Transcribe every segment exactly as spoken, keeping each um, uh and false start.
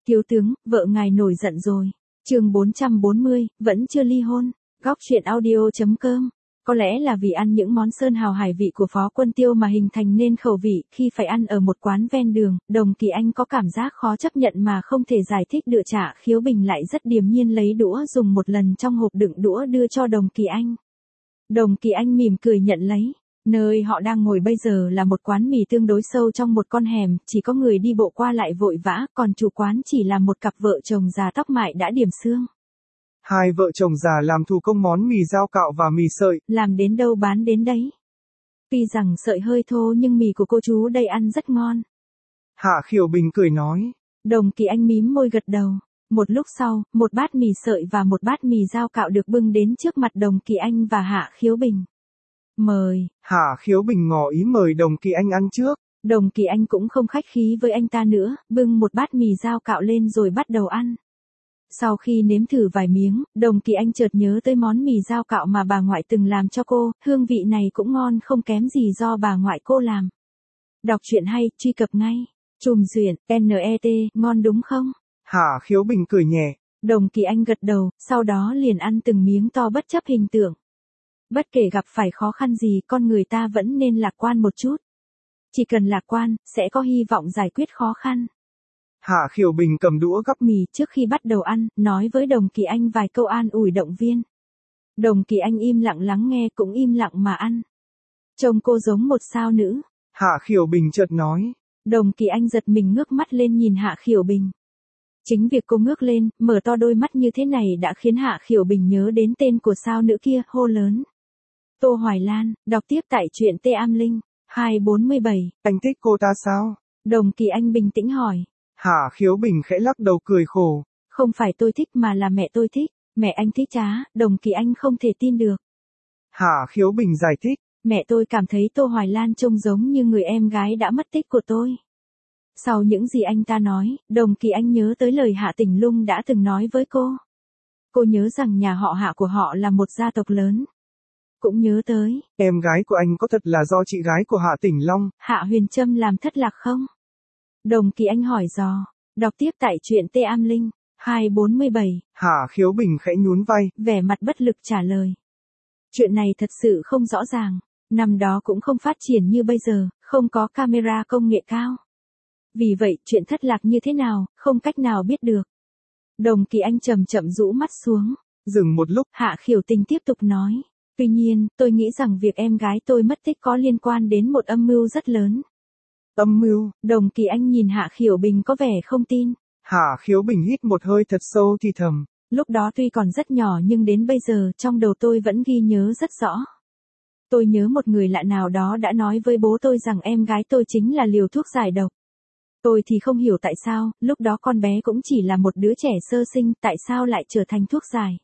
Thiếu tướng, vợ ngài nổi giận rồi. Chương bốn trăm bốn mươi, vẫn chưa ly hôn. Góc truyện audio chấm com. Có lẽ là vì ăn những món sơn hào hải vị của Phó Quân Tiêu mà hình thành nên khẩu vị, khi phải ăn ở một quán ven đường, Đồng Kỳ Anh có cảm giác khó chấp nhận mà không thể giải thích được. Trả Khiếu Bình lại rất điềm nhiên lấy đũa dùng một lần trong hộp đựng đũa đưa cho Đồng Kỳ Anh. Đồng Kỳ Anh mỉm cười nhận lấy. Nơi họ đang ngồi bây giờ là một quán mì tương đối sâu trong một con hẻm, chỉ có người đi bộ qua lại vội vã, còn chủ quán chỉ là một cặp vợ chồng già tóc mại đã điểm xương. Hai vợ chồng già làm thủ công món mì dao cạo và mì sợi. Làm đến đâu bán đến đấy. Tuy rằng sợi hơi thô nhưng mì của cô chú đây ăn rất ngon. Hạ Khiểu Bình cười nói. Đồng Kỳ Anh mím môi gật đầu. Một lúc sau, một bát mì sợi và một bát mì dao cạo được bưng đến trước mặt Đồng Kỳ Anh và Hạ Khiếu Bình. Mời. Hạ Khiếu Bình ngỏ ý mời Đồng Kỳ Anh ăn trước. Đồng Kỳ Anh cũng không khách khí với anh ta nữa, bưng một bát mì dao cạo lên rồi bắt đầu ăn. Sau khi nếm thử vài miếng, Đồng Kỳ Anh chợt nhớ tới món mì dao cạo mà bà ngoại từng làm cho cô, hương vị này cũng ngon không kém gì do bà ngoại cô làm. Đọc truyện hay, truy cập ngay. Trùm duyện, net, ngon đúng không? Hạ Khiếu Bình cười nhẹ. Đồng Kỳ Anh gật đầu, sau đó liền ăn từng miếng to bất chấp hình tượng. Bất kể gặp phải khó khăn gì, con người ta vẫn nên lạc quan một chút. Chỉ cần lạc quan, sẽ có hy vọng giải quyết khó khăn. Hạ Khiểu Bình cầm đũa gắp mì trước khi bắt đầu ăn, nói với Đồng Kỳ Anh vài câu an ủi động viên. Đồng Kỳ Anh im lặng lắng nghe cũng im lặng mà ăn. Trông cô giống một sao nữ. Hạ Khiểu Bình chợt nói. Đồng Kỳ Anh giật mình ngước mắt lên nhìn Hạ Khiểu Bình. Chính việc cô ngước lên, mở to đôi mắt như thế này đã khiến Hạ Khiểu Bình nhớ đến tên của sao nữ kia, hô lớn. Tô Hoài Lan, đọc tiếp tại truyện Tê Am Linh, hai bốn bảy. Anh thích cô ta sao? Đồng Kỳ Anh bình tĩnh hỏi. Hạ Khiếu Bình khẽ lắc đầu cười khổ. Không phải tôi thích mà là mẹ tôi thích. Mẹ anh thích trá, Đồng Kỳ Anh không thể tin được. Hạ Khiếu Bình giải thích. Mẹ tôi cảm thấy Tô Hoài Lan trông giống như người em gái đã mất tích của tôi. Sau những gì anh ta nói, Đồng Kỳ Anh nhớ tới lời Hạ Tỉnh Lung đã từng nói với cô. Cô nhớ rằng nhà họ Hạ của họ là một gia tộc lớn. Cũng nhớ tới. Em gái của anh có thật là do chị gái của Hạ Tỉnh Long, Hạ Huyền Trâm làm thất lạc không? Đồng Kỳ Anh hỏi dò. Đọc tiếp tại truyện Tê Am Linh, hai bốn bảy. Hạ Khiếu Bình khẽ nhún vai, vẻ mặt bất lực trả lời. Chuyện này thật sự không rõ ràng. Năm đó cũng không phát triển như bây giờ, không có camera công nghệ cao. Vì vậy, chuyện thất lạc như thế nào, không cách nào biết được. Đồng Kỳ Anh chậm chậm rũ mắt xuống. Dừng một lúc, Hạ Khiểu Tình tiếp tục nói. Tuy nhiên, tôi nghĩ rằng việc em gái tôi mất tích có liên quan đến một âm mưu rất lớn. Âm mưu? Đồng Kỳ Anh nhìn Hạ Khiểu Bình có vẻ không tin. Hạ Khiếu Bình hít một hơi thật sâu thì thầm. Lúc đó tuy còn rất nhỏ nhưng đến bây giờ trong đầu tôi vẫn ghi nhớ rất rõ. Tôi nhớ một người lạ nào đó đã nói với bố tôi rằng em gái tôi chính là liều thuốc giải độc. Tôi thì không hiểu tại sao, lúc đó con bé cũng chỉ là một đứa trẻ sơ sinh, tại sao lại trở thành thuốc giải.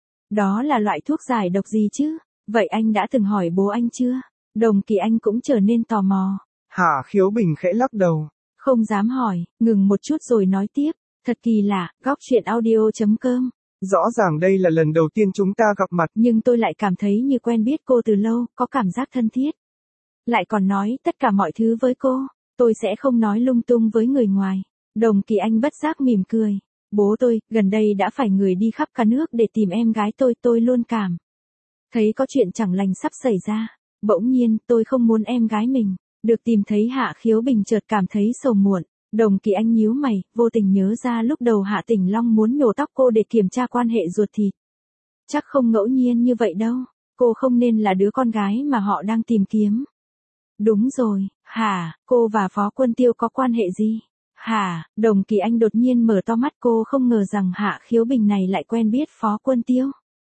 Đó là loại thuốc giải độc gì chứ? Vậy anh đã từng hỏi bố anh chưa? Đồng Kỳ Anh cũng trở nên tò mò. Hạ Khiếu Bình khẽ lắc đầu. Không dám hỏi, ngừng một chút rồi nói tiếp. Thật kỳ lạ, góc truyện audio chấm com. Rõ ràng đây là lần đầu tiên chúng ta gặp mặt. Nhưng tôi lại cảm thấy như quen biết cô từ lâu, có cảm giác thân thiết. Lại còn nói tất cả mọi thứ với cô. Tôi sẽ không nói lung tung với người ngoài. Đồng Kỳ Anh bất giác mỉm cười. Bố tôi, gần đây đã phải người đi khắp cả nước để tìm em gái tôi, tôi luôn cảm thấy có chuyện chẳng lành sắp xảy ra. Bỗng nhiên, tôi không muốn em gái mình được tìm thấy. Hạ Khiếu Bình chợt cảm thấy sầu muộn. Đồng Kỳ Anh nhíu mày, vô tình nhớ ra lúc đầu Hạ Tỉnh Long muốn nhổ tóc cô để kiểm tra quan hệ ruột thịt. Chắc không ngẫu nhiên như vậy đâu. Cô không nên là đứa con gái mà họ đang tìm kiếm. Đúng rồi, hả, cô và Phó Quân Tiêu có quan hệ gì? Hả, Đồng Kỳ Anh đột nhiên mở to mắt, cô không ngờ rằng Hạ Khiếu Bình này lại quen biết Phó Quân Tiêu.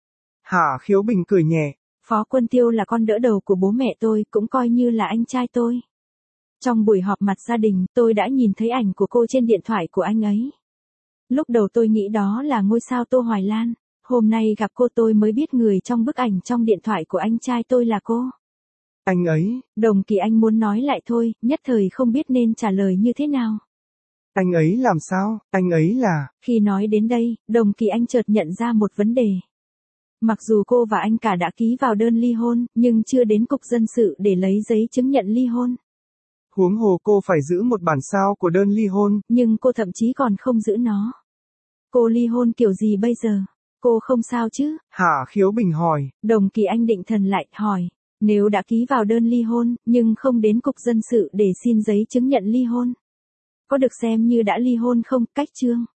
Hạ Khiếu Bình cười nhẹ. Phó Quân Tiêu là con đỡ đầu của bố mẹ tôi, cũng coi như là anh trai tôi. Trong buổi họp mặt gia đình, tôi đã nhìn thấy ảnh của cô trên điện thoại của anh ấy. Lúc đầu tôi nghĩ đó là ngôi sao Tô Hoài Lan. Hôm nay gặp cô tôi mới biết người trong bức ảnh trong điện thoại của anh trai tôi là cô. Anh ấy. Đồng Kỳ Anh muốn nói lại thôi, nhất thời không biết nên trả lời như thế nào. Anh ấy làm sao? Anh ấy là... Khi nói đến đây, Đồng Kỳ Anh chợt nhận ra một vấn đề. Mặc dù cô và anh cả đã ký vào đơn ly hôn, nhưng chưa đến cục dân sự để lấy giấy chứng nhận ly hôn. Huống hồ cô phải giữ một bản sao của đơn ly hôn. Nhưng cô thậm chí còn không giữ nó. Cô ly hôn kiểu gì bây giờ? Cô không sao chứ? Hạ Khiếu Bình hỏi. Đồng Kỳ Anh định thần lại, hỏi. Nếu đã ký vào đơn ly hôn, nhưng không đến cục dân sự để xin giấy chứng nhận ly hôn, có được xem như đã ly hôn không? Cách chương